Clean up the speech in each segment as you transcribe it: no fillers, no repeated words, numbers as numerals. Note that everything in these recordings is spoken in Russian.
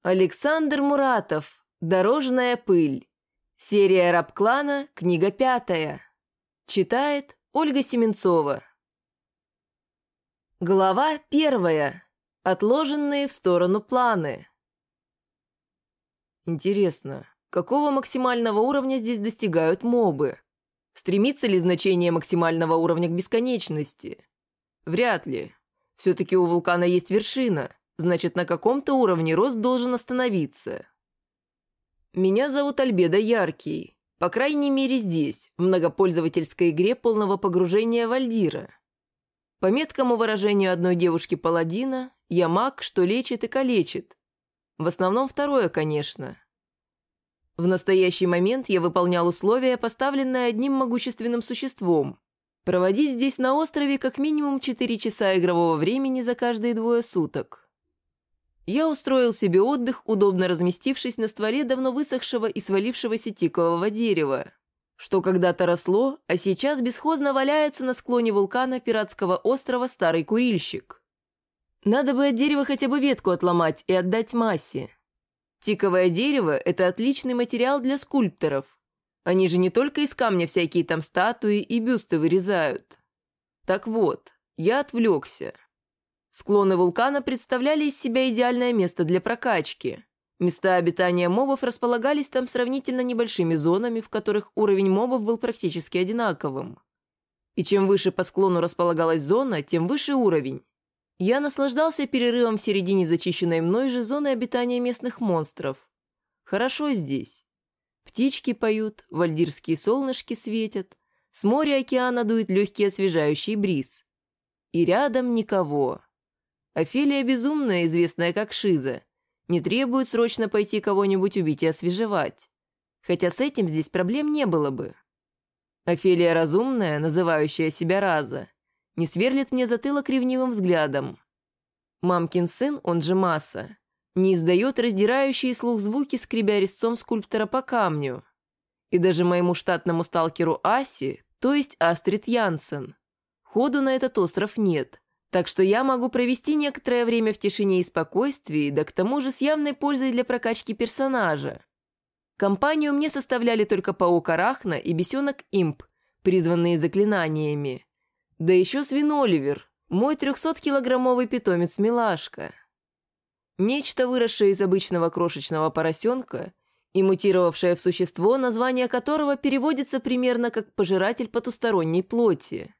Александр Муратов. Дорожная пыль. Серия Рабклана, книга 5. Читает Ольга Семенцова. Глава 1. Отложенные в сторону планы. Интересно, какого максимального уровня здесь достигают мобы? Стремится ли значение максимального уровня к бесконечности? Вряд ли. Все-таки у вулкана есть вершина. Значит, на каком-то уровне рост должен остановиться. Меня зовут Альбедо Яркий. По крайней мере здесь, в многопользовательской игре полного погружения Вальдира. По меткому выражению одной девушки-паладина, я маг, что лечит и калечит. В основном второе, конечно. В настоящий момент я выполнял условия, поставленные одним могущественным существом. Проводить здесь на острове как минимум 4 часа игрового времени за каждые 2 суток. Я устроил себе отдых, удобно разместившись на стволе давно высохшего и свалившегося тикового дерева, что когда-то росло, а сейчас бесхозно валяется на склоне вулкана пиратского острова Старый Курильщик. Надо бы от дерева хотя бы ветку отломать и отдать массе. Тиковое дерево – это отличный материал для скульпторов. Они же не только из камня всякие там статуи и бюсты вырезают. Так вот, я отвлекся. Склоны вулкана представляли из себя идеальное место для прокачки. Места обитания мобов располагались там сравнительно небольшими зонами, в которых уровень мобов был практически одинаковым. И чем выше по склону располагалась зона, тем выше уровень. Я наслаждался перерывом в середине зачищенной мной же зоны обитания местных монстров. Хорошо здесь. Птички поют, вальдирские солнышки светят, с моря океана дует легкий освежающий бриз. И рядом никого. Офелия Безумная, известная как Шиза, не требует срочно пойти кого-нибудь убить и освежевать. Хотя с этим здесь проблем не было бы. Офелия Разумная, называющая себя Раза, не сверлит мне затылок ревнивым взглядом. Мамкин сын, он же Маса, не издает раздирающие слух звуки, скребя резцом скульптора по камню. И даже моему штатному сталкеру Аси, то есть Астрид Янсен, ходу на этот остров нет. Так что я могу провести некоторое время в тишине и спокойствии, да к тому же с явной пользой для прокачки персонажа. Компанию мне составляли только паук Арахна и бесенок Имп, призванные заклинаниями. Да еще свин Оливер, мой 300-килограммовый питомец-милашка. Нечто, выросшее из обычного крошечного поросенка и мутировавшее в существо, название которого переводится примерно как «пожиратель потусторонней плоти».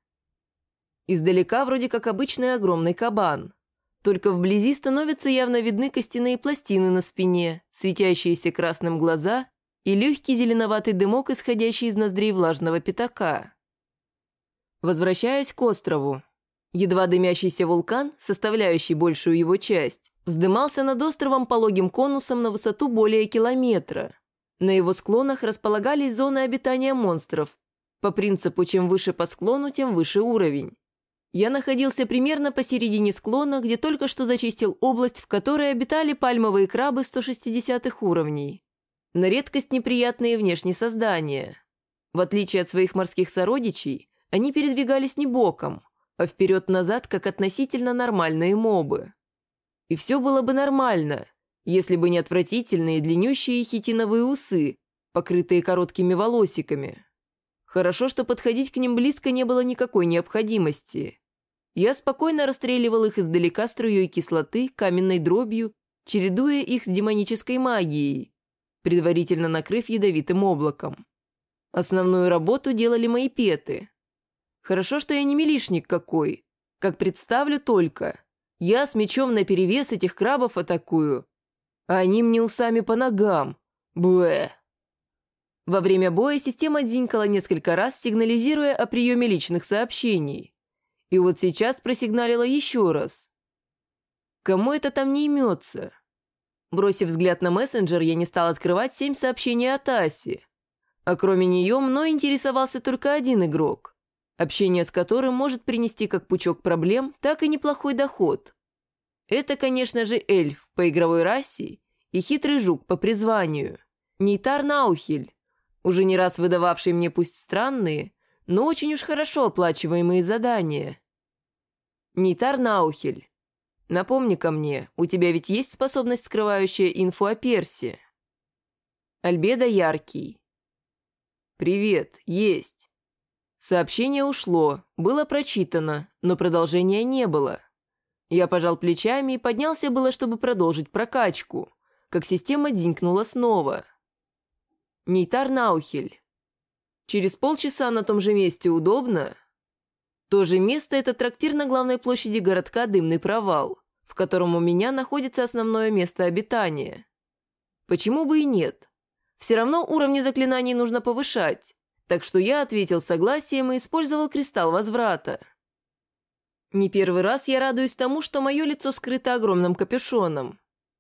Издалека вроде как обычный огромный кабан. Только вблизи становятся явно видны костяные пластины на спине, светящиеся красным глаза и легкий зеленоватый дымок, исходящий из ноздрей влажного пятака. Возвращаясь к острову. Едва дымящийся вулкан, составляющий большую его часть, вздымался над островом пологим конусом на высоту более километра. На его склонах располагались зоны обитания монстров. По принципу, чем выше по склону, тем выше уровень. Я находился примерно посередине склона, где только что зачистил область, в которой обитали пальмовые крабы 160-х уровней. На редкость неприятные внешние создания. В отличие от своих морских сородичей, они передвигались не боком, а вперед-назад, как относительно нормальные мобы. И все было бы нормально, если бы не отвратительные длиннющие хитиновые усы, покрытые короткими волосиками. Хорошо, что подходить к ним близко не было никакой необходимости. Я спокойно расстреливал их издалека струей кислоты, каменной дробью, чередуя их с демонической магией, предварительно накрыв ядовитым облаком. Основную работу делали мои петы. Хорошо, что я не милишник какой. Как представлю только. Я с мечом наперевес этих крабов атакую, а они мне усами по ногам. Бэ. Во время боя система дзинькала несколько раз, сигнализируя о приеме личных сообщений. И вот сейчас просигналила еще раз. Кому это там не имется? Бросив взгляд на мессенджер, я не стал открывать 7 сообщений от Аси. А кроме нее, мной интересовался только один игрок, общение с которым может принести как пучок проблем, так и неплохой доход. Это, конечно же, эльф по игровой расе и хитрый жук по призванию. Нейтар Наухель, уже не раз выдававший мне пусть странные, но очень уж хорошо оплачиваемые задания. Нейтар Наухель. Напомни-ка мне, у тебя ведь есть способность, скрывающая инфу о Персе? Альбедо яркий. Привет, есть. Сообщение ушло, было прочитано, но продолжения не было. Я пожал плечами и поднялся было, чтобы продолжить прокачку, как система динкнула снова. Нейтар Наухель. Через полчаса на том же месте удобно? То же место – это трактир на главной площади городка Дымный провал, в котором у меня находится основное место обитания. Почему бы и нет? Все равно уровни заклинаний нужно повышать, так что я ответил согласием и использовал кристалл возврата. Не первый раз я радуюсь тому, что мое лицо скрыто огромным капюшоном.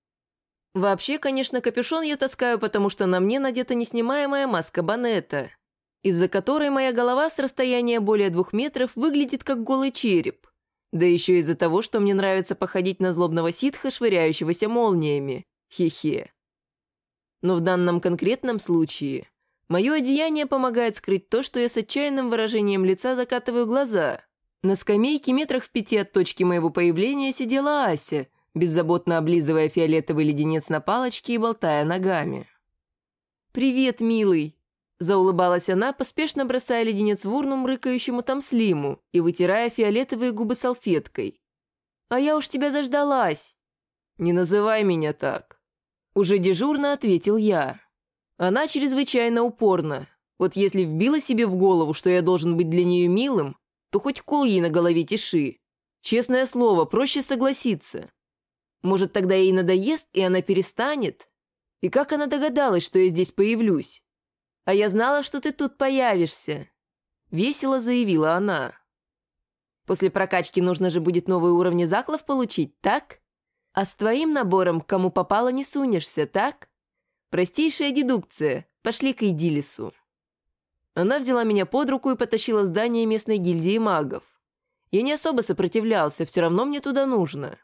Вообще, конечно, капюшон я таскаю, потому что на мне надета неснимаемая маска Банета, из-за которой моя голова с расстояния более 2 метров выглядит как голый череп, да еще из-за того, что мне нравится походить на злобного ситха, швыряющегося молниями. Хе-хе. Но в данном конкретном случае мое одеяние помогает скрыть то, что я с отчаянным выражением лица закатываю глаза. На скамейке метрах в 5 от точки моего появления сидела Ася, беззаботно облизывая фиолетовый леденец на палочке и болтая ногами. «Привет, милый!» – заулыбалась она, поспешно бросая леденец в урну мрыкающему там Слиму и вытирая фиолетовые губы салфеткой. «А я уж тебя заждалась!» «Не называй меня так!» Уже дежурно ответил я. Она чрезвычайно упорна. Вот если вбила себе в голову, что я должен быть для нее милым, то хоть кол ей на голове тиши. Честное слово, проще согласиться. Может, тогда ей надоест, и она перестанет? И как она догадалась, что я здесь появлюсь? А я знала, что ты тут появишься. Весело заявила она. После прокачки нужно же будет новые уровни заклов получить, так? А с твоим набором к кому попало не сунешься, так? Простейшая дедукция. Пошли к Эйдилису. Она взяла меня под руку и потащила в здание местной гильдии магов. Я не особо сопротивлялся, все равно мне туда нужно.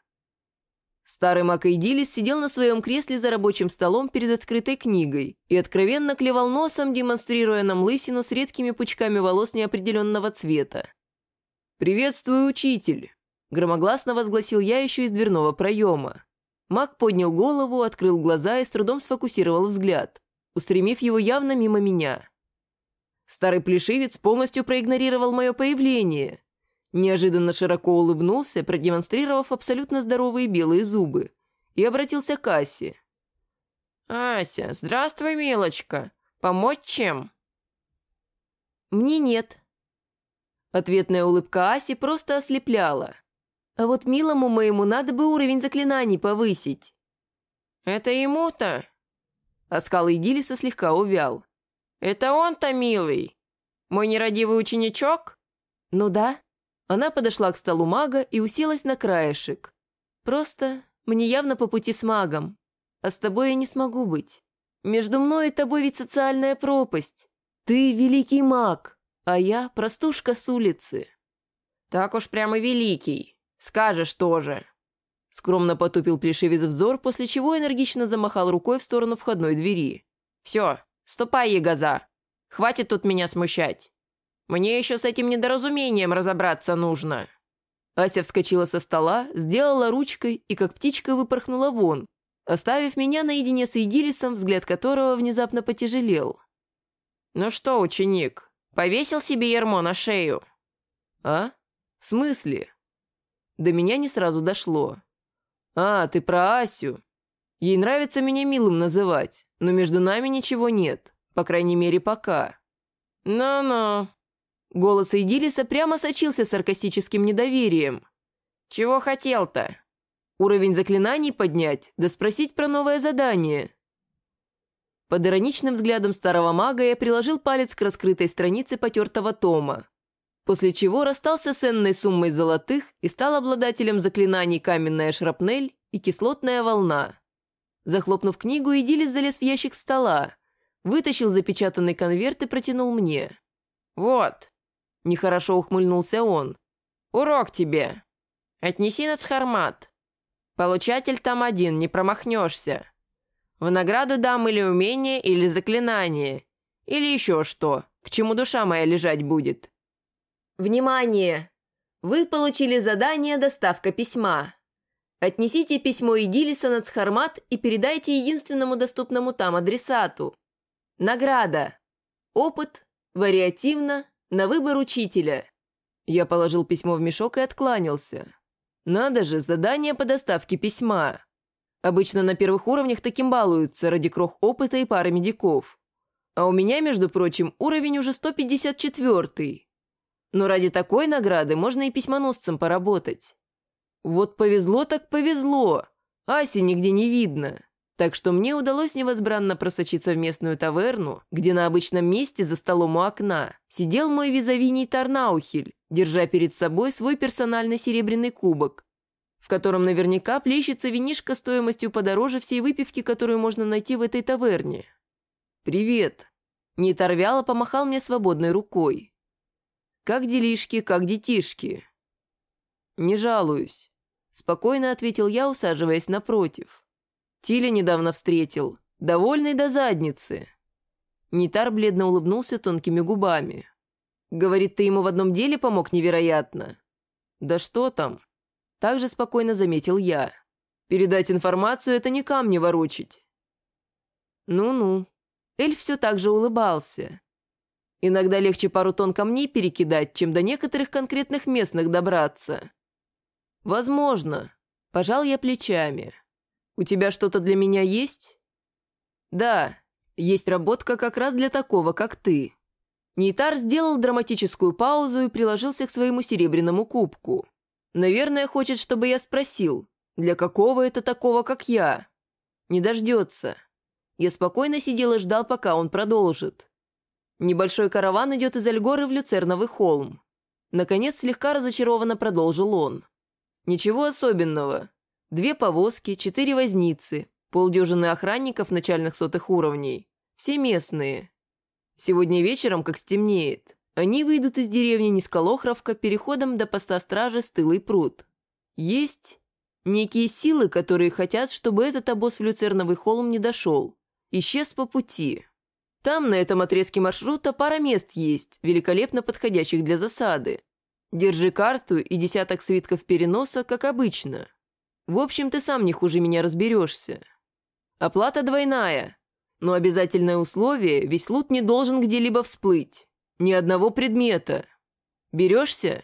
Старый маг Эйдилис сидел на своем кресле за рабочим столом перед открытой книгой и откровенно клевал носом, демонстрируя нам лысину с редкими пучками волос неопределенного цвета. «Приветствую, учитель!» – громогласно возгласил я еще из дверного проема. Маг поднял голову, открыл глаза и с трудом сфокусировал взгляд, устремив его явно мимо меня. Старый плешивец полностью проигнорировал мое появление. Неожиданно широко улыбнулся, продемонстрировав абсолютно здоровые белые зубы, и обратился к Асе. «Ася, здравствуй, милочка. Помочь чем?» «Мне нет». Ответная улыбка Аси просто ослепляла. А вот милому моему надо бы уровень заклинаний повысить. «Это ему-то?» Оскал Эйдилиса слегка увял. «Это он-то милый? Мой нерадивый ученичок?» «Ну да». Она подошла к столу мага и уселась на краешек. «Просто мне явно по пути с магом, а с тобой я не смогу быть. Между мной и тобой ведь социальная пропасть. Ты великий маг, а я простушка с улицы». «Так уж прямо великий, скажешь тоже». Скромно потупил плешивец взор, после чего энергично замахал рукой в сторону входной двери. «Все. Ступай, ягоза. Хватит тут меня смущать. Мне еще с этим недоразумением разобраться нужно». Ася вскочила со стола, сделала ручкой и как птичка выпорхнула вон, оставив меня наедине с Эйдилисом, взгляд которого внезапно потяжелел. «Ну что, ученик, повесил себе ярмо на шею?» «А? В смысле?» До меня не сразу дошло. «А, ты про Асю. Ей нравится меня милым называть, но между нами ничего нет, по крайней мере, пока». «Ну-ну». Голос Эйдилиса прямо сочился саркастическим недоверием. «Чего хотел-то? Уровень заклинаний поднять, да спросить про новое задание». Под ироничным взглядом старого мага я приложил палец к раскрытой странице потертого тома, после чего расстался с энной суммой золотых и стал обладателем заклинаний «Каменная шрапнель» и «Кислотная волна». Захлопнув книгу, Эйдилис залез в ящик стола, вытащил запечатанный конверт и протянул мне. «Вот», – нехорошо ухмыльнулся он, – «урок тебе. Отнеси на Цхармат. Получатель там один, не промахнешься. В награду дам или умение, или заклинание, или еще что, к чему душа моя лежать будет». «Внимание! Вы получили задание «Доставка письма». Отнесите письмо Игилиса на Цхармат и передайте единственному доступному там адресату. Награда. Опыт. Вариативно. На выбор учителя. Я положил письмо в мешок и откланялся. Надо же, задание по доставке письма. Обычно на первых уровнях таким балуются ради крох опыта и пары медиков. А у меня, между прочим, уровень уже 154-й. Но ради такой награды можно и письмоносцем поработать. Вот повезло так повезло. Аси нигде не видно. Так что мне удалось невозбранно просочиться в местную таверну, где на обычном месте за столом у окна сидел мой визави Нейтар Наухель, держа перед собой свой персональный серебряный кубок, в котором наверняка плещется винишко стоимостью подороже всей выпивки, которую можно найти в этой таверне. «Привет!» Нейтар вяло помахал мне свободной рукой. «Как делишки, как детишки?» «Не жалуюсь», — спокойно ответил я, усаживаясь напротив. «Тиля недавно встретил, довольный до задницы». Нейтар бледно улыбнулся тонкими губами. «Говорит, ты ему в одном деле помог невероятно». «Да что там?» Также спокойно заметил я. «Передать информацию — это не камни ворочить». «Ну-ну». Эльф все так же улыбался. «Иногда легче пару тонн камней перекидать, чем до некоторых конкретных местных добраться». «Возможно», – пожал я плечами. «У тебя что-то для меня есть?» «Да, есть работка как раз для такого, как ты». Нейтар сделал драматическую паузу и приложился к своему серебряному кубку. «Наверное, хочет, чтобы я спросил, для какого это такого, как я?» «Не дождется». Я спокойно сидел и ждал, пока он продолжит. Небольшой караван идет из Альгоры в Люцерновый холм. Наконец, слегка разочарованно продолжил он. Ничего особенного. 2 повозки, 4 возницы, полдюжины охранников начальных 100-х уровней. Все местные. Сегодня вечером, как стемнеет, они выйдут из деревни Низколохровка переходом до поста стражи Стылый пруд. Есть некие силы, которые хотят, чтобы этот обоз в Люцерновый холм не дошел. Исчез по пути. Там, на этом отрезке маршрута, пара мест есть, великолепно подходящих для засады. Держи карту и десяток свитков переноса, как обычно. В общем, ты сам не хуже меня разберешься. Оплата двойная, но обязательное условие – весь лут не должен где-либо всплыть. Ни одного предмета. Берешься?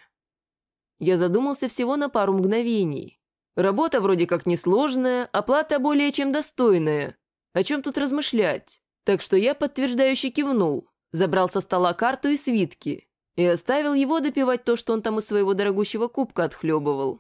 Я задумался всего на пару мгновений. Работа вроде как несложная, оплата более чем достойная. О чем тут размышлять? Так что я подтверждающе кивнул, забрал со стола карту и свитки и оставил его допивать то, что он там из своего дорогущего кубка отхлебывал.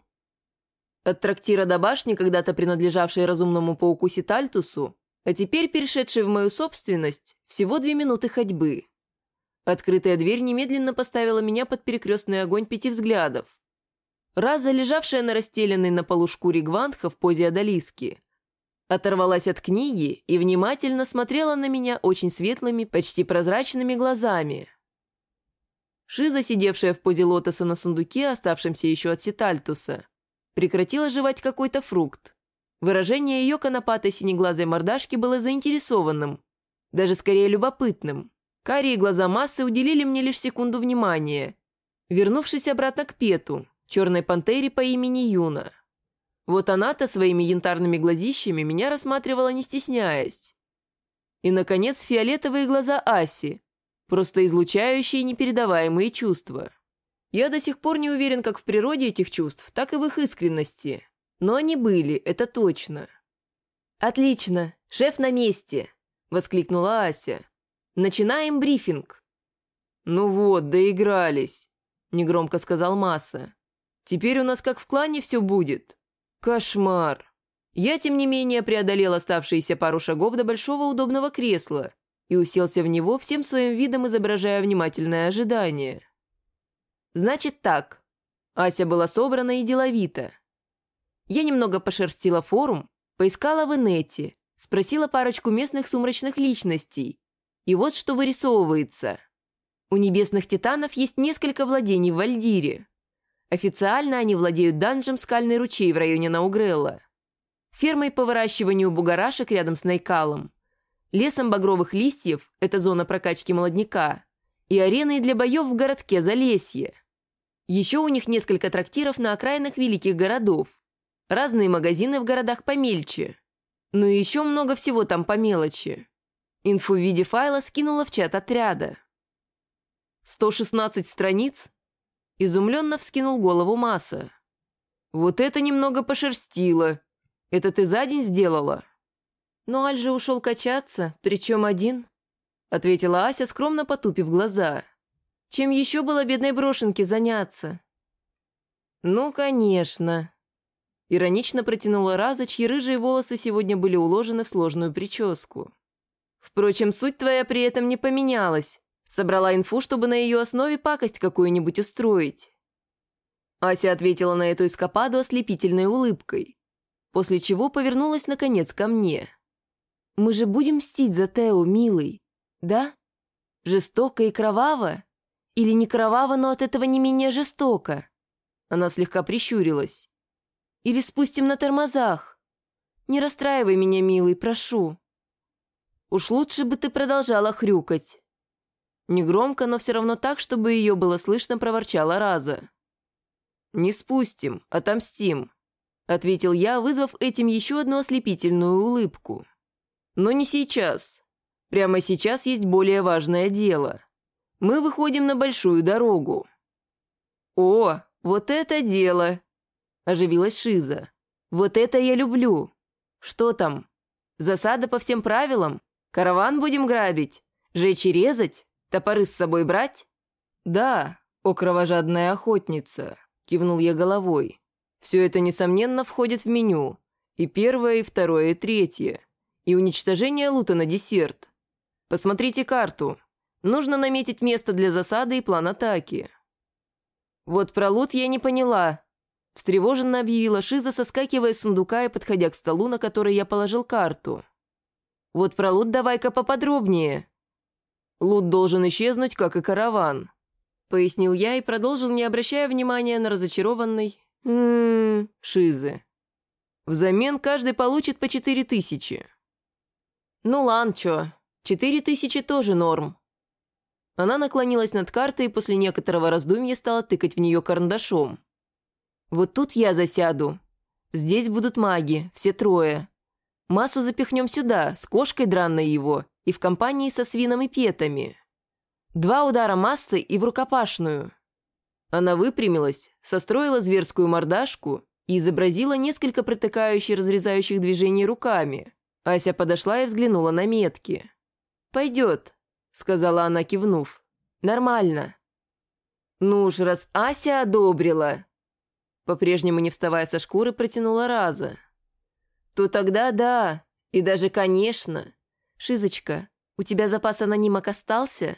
От трактира до башни, когда-то принадлежавшей разумному пауку Ситальтусу, а теперь перешедшей в мою собственность, всего 2 минуты ходьбы. Открытая дверь немедленно поставила меня под перекрестный огонь 5 взглядов. Раза, лежавшая на расстеленной на полу шкуре гвантха в позе одолиски, оторвалась от книги и внимательно смотрела на меня очень светлыми, почти прозрачными глазами. Шиза, сидевшая в позе лотоса на сундуке, оставшемся еще от Ситальтуса, прекратила жевать какой-то фрукт. Выражение ее конопатой синеглазой мордашки было заинтересованным, даже скорее любопытным. Карие глаза массы уделили мне лишь секунду внимания, вернувшись обратно к Пету, черной пантере по имени Юна. Вот она-то своими янтарными глазищами меня рассматривала, не стесняясь. И, наконец, фиолетовые глаза Аси, просто излучающие непередаваемые чувства. Я до сих пор не уверен как в природе этих чувств, так и в их искренности. Но они были, это точно. «Отлично, шеф на месте!» – воскликнула Ася. «Начинаем брифинг!» «Ну вот, доигрались!» – негромко сказал Масса. «Теперь у нас как в клане все будет!» Кошмар. Я, тем не менее, преодолел оставшиеся пару шагов до большого удобного кресла и уселся в него, всем своим видом изображая внимательное ожидание. Значит так. Ася была собрана и деловита. Я немного пошерстила форум, поискала в инете, спросила парочку местных сумрачных личностей. И вот что вырисовывается. У небесных титанов есть несколько владений в Вальдире. Официально они владеют данжем «Скальный ручей» в районе Наугрелла, фермой по выращиванию бугорашек рядом с Найкалом, лесом багровых листьев – это зона прокачки молодняка, и ареной для боев в городке Залесье. Еще у них несколько трактиров на окраинах великих городов. Разные магазины в городах помельче. Ну и еще много всего там по мелочи. Инфу в виде файла скинула в чат отряда. 116 страниц? Изумленно вскинул голову Маса. Вот это немного пошерстило. Это ты за день сделала? Но Аль же ушел качаться, причем один, ответила Ася, скромно потупив глаза. Чем еще было бедной брошенке заняться? Ну, конечно. Иронично протянула Раза, чьи рыжие волосы сегодня были уложены в сложную прическу. Впрочем, суть твоя при этом не поменялась. Собрала инфу, чтобы на ее основе пакость какую-нибудь устроить. Ася ответила на эту эскападу ослепительной улыбкой, после чего повернулась наконец ко мне. «Мы же будем мстить за Тео, милый, да? Жестоко и кроваво? Или не кроваво, но от этого не менее жестоко?» Она слегка прищурилась. «Или спустим на тормозах? Не расстраивай меня, милый, прошу. Уж лучше бы ты продолжала хрюкать». Негромко, но все равно так, чтобы ее было слышно, проворчала Раза. «Не спустим, отомстим», — ответил я, вызвав этим еще одну ослепительную улыбку. «Но не сейчас. Прямо сейчас есть более важное дело. Мы выходим на большую дорогу». «О, вот это дело!» — оживилась Шиза. «Вот это я люблю. Что там? Засада по всем правилам? Караван будем грабить? Жечь и резать? Топоры с собой брать?» «Да, о кровожадная охотница», — кивнул я головой. «Все это, несомненно, входит в меню. И первое, и второе, и третье. И уничтожение лута на десерт. Посмотрите карту. Нужно наметить место для засады и план атаки». «Вот про лут я не поняла», — встревоженно объявила Шиза, соскакивая с сундука и подходя к столу, на который я положил карту. «Вот про лут давай-ка поподробнее». «Лут должен исчезнуть, как и караван», — пояснил я и продолжил, не обращая внимания на разочарованный Шизы. «Взамен каждый получит по 4000». «Ну, ланчо, 4000 тоже норм». Она наклонилась над картой и после некоторого раздумья стала тыкать в нее карандашом. «Вот тут я засяду. Здесь будут маги, все трое. Массу запихнем сюда, с кошкой дранной его, и в компании со свином и петами. 2 удара массой и в рукопашную». Она выпрямилась, состроила зверскую мордашку и изобразила несколько протыкающих, разрезающих движений руками. Ася подошла и взглянула на метки. «Пойдет», — сказала она, кивнув. «Нормально». «Ну уж, раз Ася одобрила», — по-прежнему не вставая со шкуры, протянула Раза. «То тогда да, и даже конечно. Шизочка, у тебя запас анонимок остался?»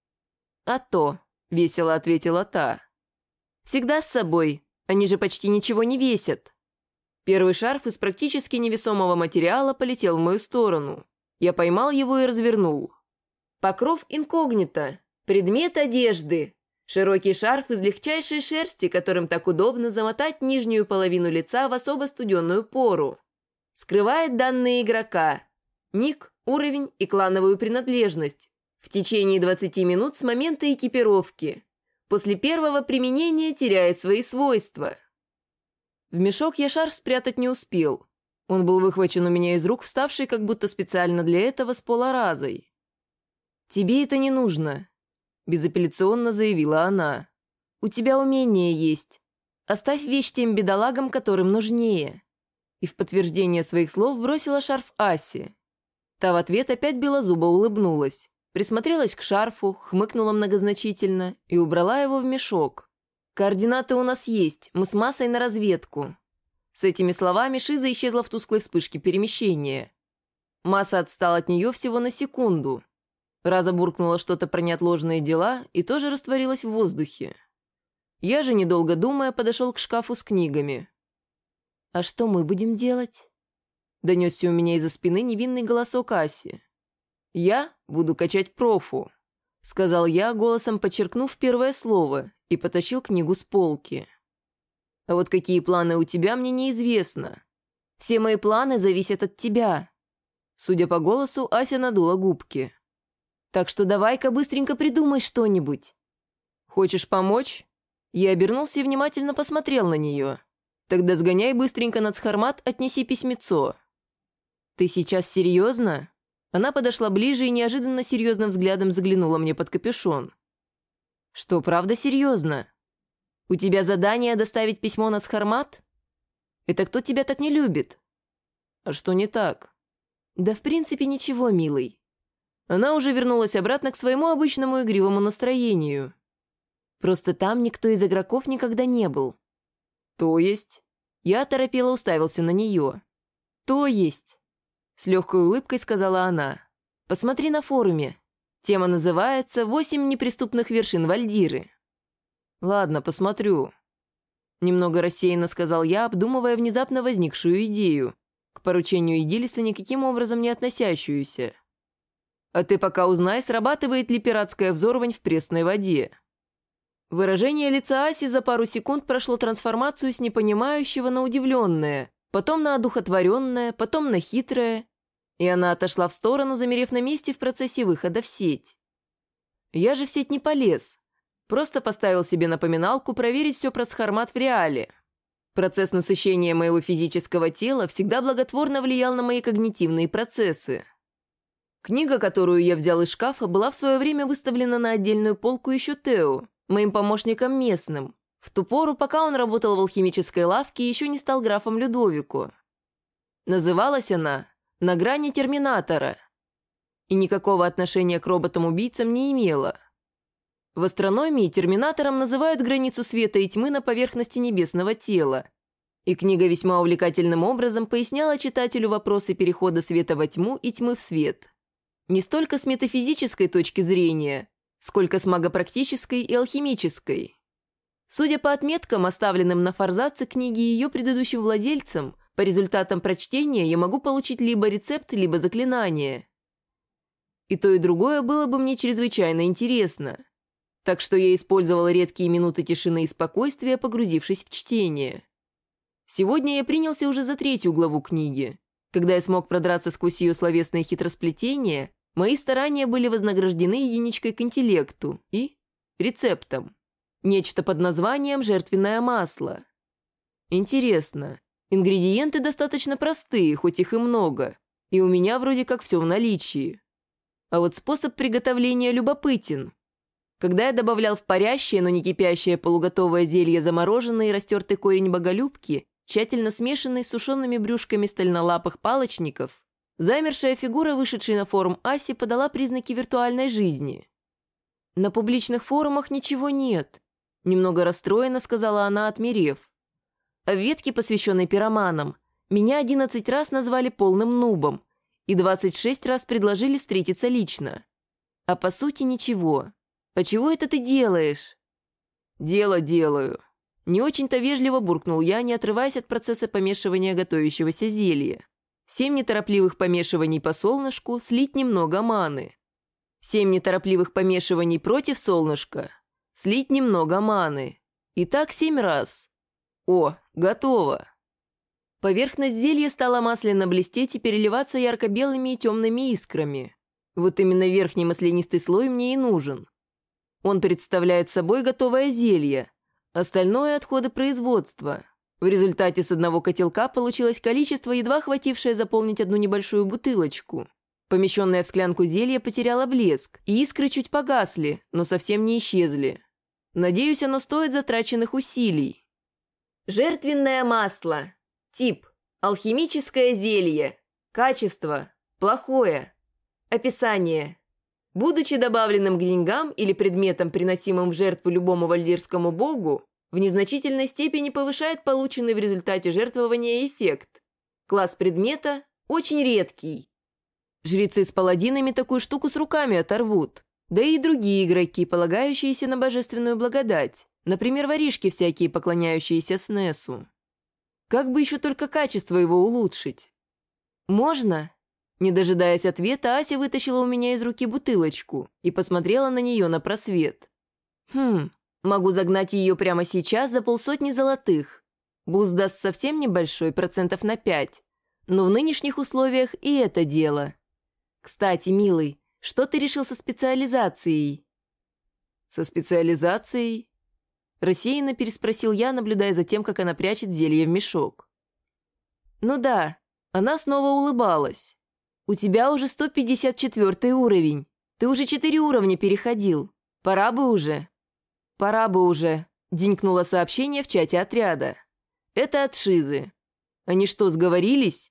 «А то», — весело ответила та. «Всегда с собой, они же почти ничего не весят». Первый шарф из практически невесомого материала полетел в мою сторону. Я поймал его и развернул. Покров инкогнито, предмет одежды. Широкий шарф из легчайшей шерсти, которым так удобно замотать нижнюю половину лица в особо студенную пору. Скрывает данные игрока. Ник, уровень и клановую принадлежность. В течение 20 минут с момента экипировки. После первого применения теряет свои свойства. В мешок я шарф спрятать не успел. Он был выхвачен у меня из рук, вставший как будто специально для этого с пола Разой. «Тебе это не нужно», — безапелляционно заявила она. «У тебя умение есть. Оставь вещь тем бедолагам, которым нужнее». И в подтверждение своих слов бросила шарф Асе. Та в ответ опять белозубо улыбнулась, присмотрелась к шарфу, хмыкнула многозначительно и убрала его в мешок. «Координаты у нас есть, мы с Массой на разведку». С этими словами Шиза исчезла в тусклой вспышке перемещения. Масса отстал от нее всего на секунду. Раза буркнула что-то про неотложные дела и тоже растворилась в воздухе. Я же, недолго думая, подошел к шкафу с книгами. «А что мы будем делать?» Донесся у меня из-за спины невинный голосок Аси. «Я буду качать профу», — сказал я, голосом подчеркнув первое слово, и потащил книгу с полки. «А вот какие планы у тебя, мне неизвестно. Все мои планы зависят от тебя». Судя по голосу, Ася надула губки. «Так что давай-ка быстренько придумай что-нибудь». «Хочешь помочь?» Я обернулся и внимательно посмотрел на нее. Тогда сгоняй быстренько на Цхармат, отнеси письмецо». «Ты сейчас серьезно?» Она подошла ближе и неожиданно серьезным взглядом заглянула мне под капюшон. «Что, правда серьезно? У тебя задание доставить письмо на Цхармат? Это кто тебя так не любит?» «А что не так?» «Да в принципе ничего, милый». Она уже вернулась обратно к своему обычному игривому настроению. «Просто там никто из игроков никогда не был». «То есть?» Я оторопело уставился на нее. «То есть?» С легкой улыбкой сказала она. «Посмотри на форуме. Тема называется «8 неприступных вершин Вальдиры». «Ладно, посмотрю». Немного рассеянно сказал я, обдумывая внезапно возникшую идею, к поручению Идилиса никаким образом не относящуюся. «А ты пока узнай, срабатывает ли пиратская взорвань в пресной воде». Выражение лица Аси за пару секунд прошло трансформацию с непонимающего на удивленное, потом на одухотворенное, потом на хитрое, и она отошла в сторону, замерев на месте в процессе выхода в сеть. Я же в сеть не полез, просто поставил себе напоминалку проверить все про Цхармат в реале. Процесс насыщения моего физического тела всегда благотворно влиял на мои когнитивные процессы. Книга, которую я взял из шкафа, была в свое время выставлена на отдельную полку еще Тео, моим помощником местным, в ту пору, пока он работал в алхимической лавке и еще не стал графом Людовико. Называлась она «На грани Терминатора» и никакого отношения к роботам-убийцам не имела. В астрономии Терминатором называют границу света и тьмы на поверхности небесного тела, и книга весьма увлекательным образом поясняла читателю вопросы перехода света во тьму и тьмы в свет. Не столько с метафизической точки зрения, сколько с магопрактической и алхимической. Судя по отметкам, оставленным на форзаце книги ее предыдущим владельцам, по результатам прочтения я могу получить либо рецепт, либо заклинание. И то, и другое было бы мне чрезвычайно интересно. Так что я использовала редкие минуты тишины и спокойствия, погрузившись в чтение. Сегодня я принялся уже за 3-ю главу книги. Когда я смог продраться сквозь ее словесные хитросплетения, мои старания были вознаграждены единичкой к интеллекту и рецептом. Нечто под названием «жертвенное масло». Интересно, ингредиенты достаточно простые, хоть их и много, и у меня вроде как все в наличии. А вот способ приготовления любопытен. Когда я добавлял в парящее, но не кипящее полуготовое зелье замороженный и растертый корень боголюбки, тщательно смешанный с сушеными брюшками стальнолапых палочников, замершая фигура, вышедшей на форум Аси, подала признаки виртуальной жизни. «На публичных форумах ничего нет», — немного расстроенно сказала она, отмерев. «А в ветке, посвященной пироманам, меня 11 раз назвали полным нубом и 26 раз предложили встретиться лично. А по сути ничего. А чего это ты делаешь?» «Дело делаю». Не очень-то вежливо буркнул я, не отрываясь от процесса помешивания готовящегося зелья. 7 неторопливых помешиваний по солнышку, слить немного маны. 7 неторопливых помешиваний против солнышка, слить немного маны. И так 7 раз. О, готово. Поверхность зелья стала масляно блестеть и переливаться ярко-белыми и темными искрами. Вот именно верхний маслянистый слой мне и нужен. Он представляет собой готовое зелье, остальное – отходы производства. В результате с одного котелка получилось количество, едва хватившее заполнить одну небольшую бутылочку. Помещенное в склянку зелье потеряло блеск, и искры чуть погасли, но совсем не исчезли. Надеюсь, оно стоит затраченных усилий. Жертвенное масло. Тип – алхимическое зелье. Качество – плохое. Описание. Будучи добавленным к деньгам или предметом, приносимым в жертву любому вальдирскому богу, в незначительной степени повышает полученный в результате жертвования эффект. Класс предмета очень редкий. Жрецы с паладинами такую штуку с руками оторвут. Да и другие игроки, полагающиеся на божественную благодать. Например, воришки всякие, поклоняющиеся Снесу. Как бы еще только качество его улучшить? «Можно?» Не дожидаясь ответа, Ася вытащила у меня из руки бутылочку и посмотрела на нее на просвет. Могу загнать ее прямо сейчас за 500 золотых. Буст даст совсем небольшой, процентов на 5. Но в нынешних условиях и это дело. Кстати, милый, что ты решил со специализацией? Со специализацией? Рассеянно переспросил я, наблюдая за тем, как она прячет зелье в мешок. «Ну да», она снова улыбалась. «У тебя уже 154 уровень. Ты уже 4 уровня переходил. Пора бы уже». «Пора бы уже», — динькнуло сообщение в чате отряда. «Это от Шизы. Они что, сговорились?»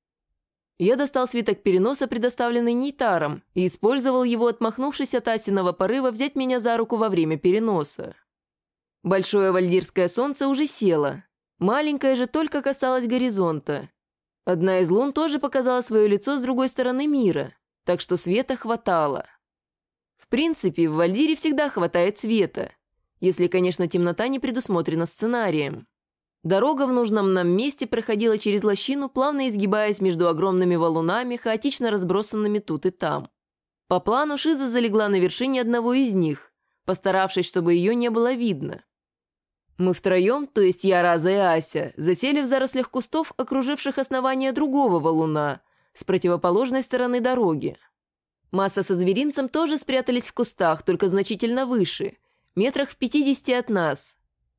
Я достал свиток переноса, предоставленный Нейтаром, и использовал его, отмахнувшись от Асиного порыва взять меня за руку во время переноса. Большое вальдирское солнце уже село. Маленькое же только касалось горизонта. Одна из лун тоже показала свое лицо с другой стороны мира, так что света хватало. В принципе, в Вальдире всегда хватает света, если, конечно, темнота не предусмотрена сценарием. Дорога в нужном нам месте проходила через лощину, плавно изгибаясь между огромными валунами, хаотично разбросанными тут и там. По плану Шиза залегла на вершине одного из них, постаравшись, чтобы ее не было видно. Мы втроем, то есть я, Раза и Ася, засели в зарослях кустов, окруживших основание другого валуна, с противоположной стороны дороги. Масса со зверинцем тоже спрятались в кустах, только значительно выше, метрах в 50 от нас.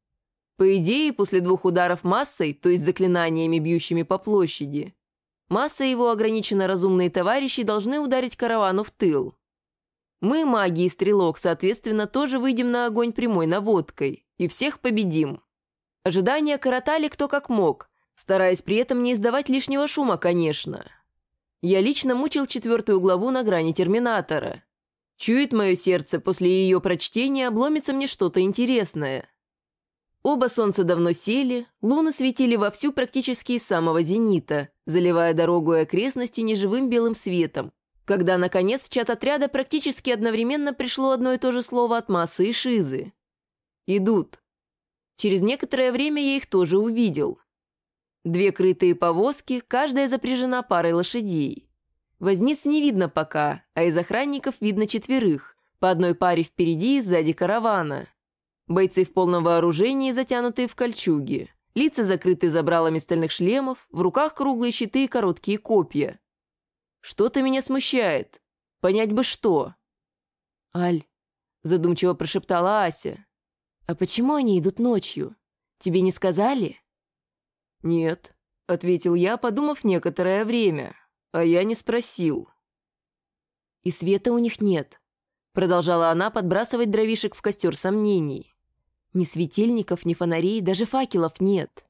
По идее, после 2 ударов массой, то есть заклинаниями, бьющими по площади, Масса и его ограниченно разумные товарищи должны ударить каравану в тыл. Мы, маги и стрелок, соответственно, тоже выйдем на огонь прямой наводкой и всех победим. Ожидания коротали кто как мог, стараясь при этом не издавать лишнего шума, конечно. Я лично мучил 4 главу на грани Терминатора. Чует мое сердце, после ее прочтения обломится мне что-то интересное. Оба солнца давно сели, луны светили вовсю практически из самого зенита, заливая дорогу и окрестности неживым белым светом, когда, наконец, в чат отряда практически одновременно пришло одно и то же слово от Массы и Шизы. «Идут». Через некоторое время я их тоже увидел. 2 крытые повозки, каждая запряжена парой лошадей. Возниц не видно пока, а из охранников видно 4, по одной паре впереди и сзади каравана. Бойцы в полном вооружении, затянутые в кольчуги. Лица закрыты забралами стальных шлемов, в руках круглые щиты и короткие копья. Что-то меня смущает. Понять бы что. «Аль», — задумчиво прошептала Ася, — «а почему они идут ночью? Тебе не сказали?» «Нет», — ответил я, подумав некоторое время, а я не спросил. «И света у них нет», — продолжала она подбрасывать дровишек в костер сомнений. «Ни светильников, ни фонарей, даже факелов нет».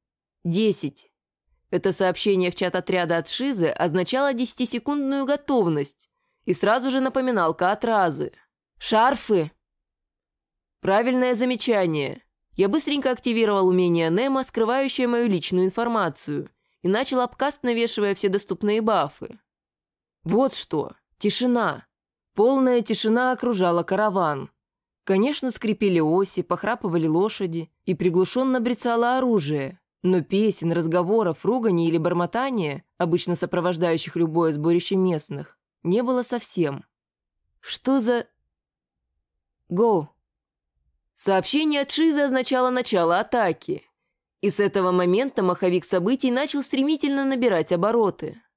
10. Это сообщение в чат отряда от Шизы означало 10-секундную готовность и сразу же напоминалка от Разы. «Шарфы!» Правильное замечание. Я быстренько активировал умение Немо, скрывающее мою личную информацию, и начал обкаст, навешивая все доступные бафы. Вот что. Тишина. Полная тишина окружала караван. Конечно, скрипели оси, похрапывали лошади и приглушенно брецало оружие, но песен, разговоров, ругани или бормотания, обычно сопровождающих любое сборище местных, не было совсем. Что за... «Го!» Сообщение от Шизы означало начало атаки, и с этого момента маховик событий начал стремительно набирать обороты.